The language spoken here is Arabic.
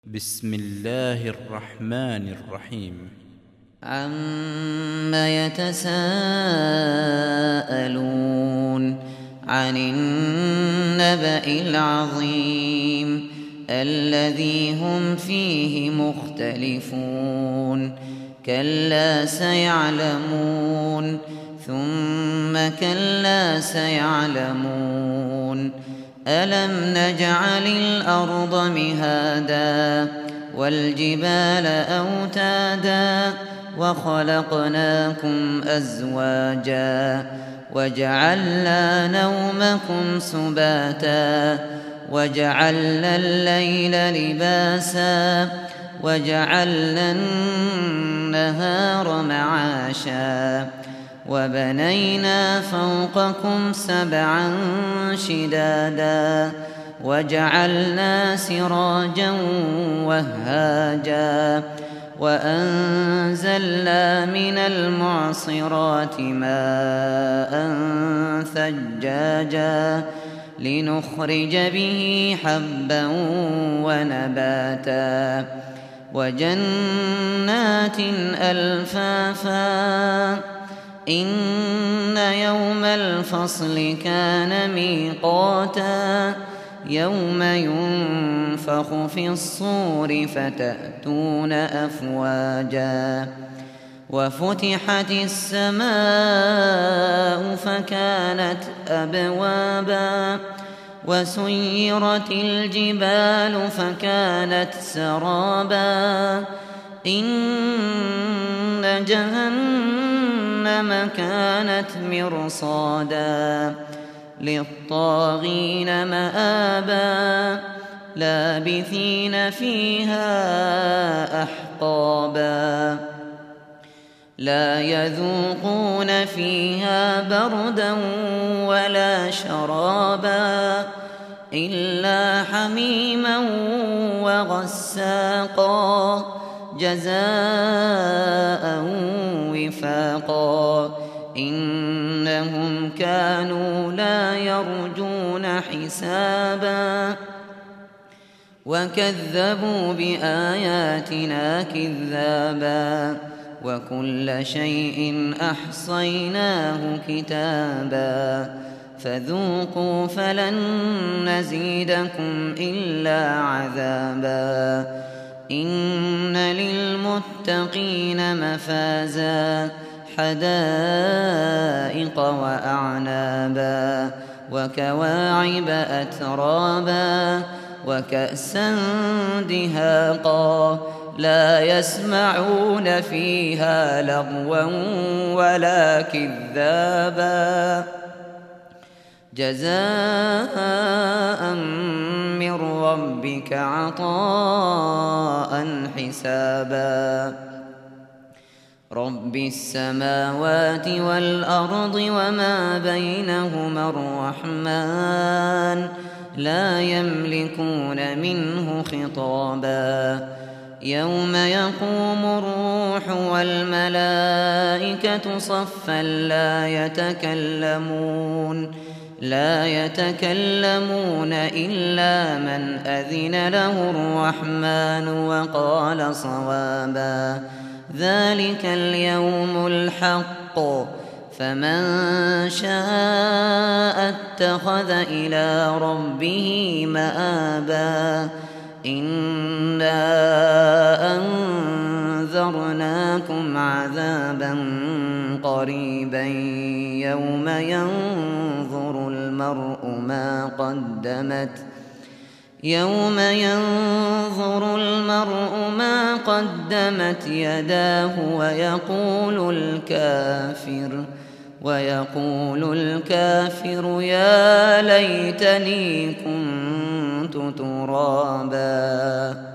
بسم الله الرحمن الرحيم. عم يتساءلون عن النبأ العظيم الذي هم فيه مختلفون كلا سيعلمون ثم كلا سيعلمون ألم نجعل الأرض مهادا والجبال أوتادا وخلقناكم أزواجا وجعلنا نومكم سباتا وجعلنا الليل لباسا وجعلنا النهار معاشا وبنينا فوقكم سبعا شدادا وجعلنا سراجا وهاجا وأنزلنا من المعصرات ماء ثجاجا لنخرج به حبا ونباتا وجنات ألفافا إن يوم الفصل كان ميقاتا يوم ينفخ في الصور فتأتون أفواجا وفتحت السماء فكانت أبوابا وسيرت الجبال فكانت سرابا إن جهنم كانت مرصادا للطاغين مآبا لابثين فيها أحقابا لا يذوقون فيها بردا ولا شرابا إلا حميما وغساقا جزاء وفاقا إنهم كانوا لا يرجون حسابا وكذبوا بآياتنا كذابا وكل شيء أحصيناه كتابا فذوقوا فلن نزيدكم إلا عذابا إن للمتقين مفازا حدائق وأعنابا وكواعب أترابا وكأسا دهاقا لا يسمعون فيها لغوا ولا كذابا جزاء من ربك عطاء حسابا رب السماوات والأرض وما بينهما الرحمن لا يملكون منه خطابا يوم يقوم الروح والملائكة صفا لا يتكلمون إلا من أذن له الرحمن وقال صوابا ذلك اليوم الحق فمن شاء اتخذ إلى ربه مآبا إنا أنذرناكم عذابا قريبا يوم ينظر المرء ما قدمت يداه ويقول الكافر يا ليتني كنت ترابا.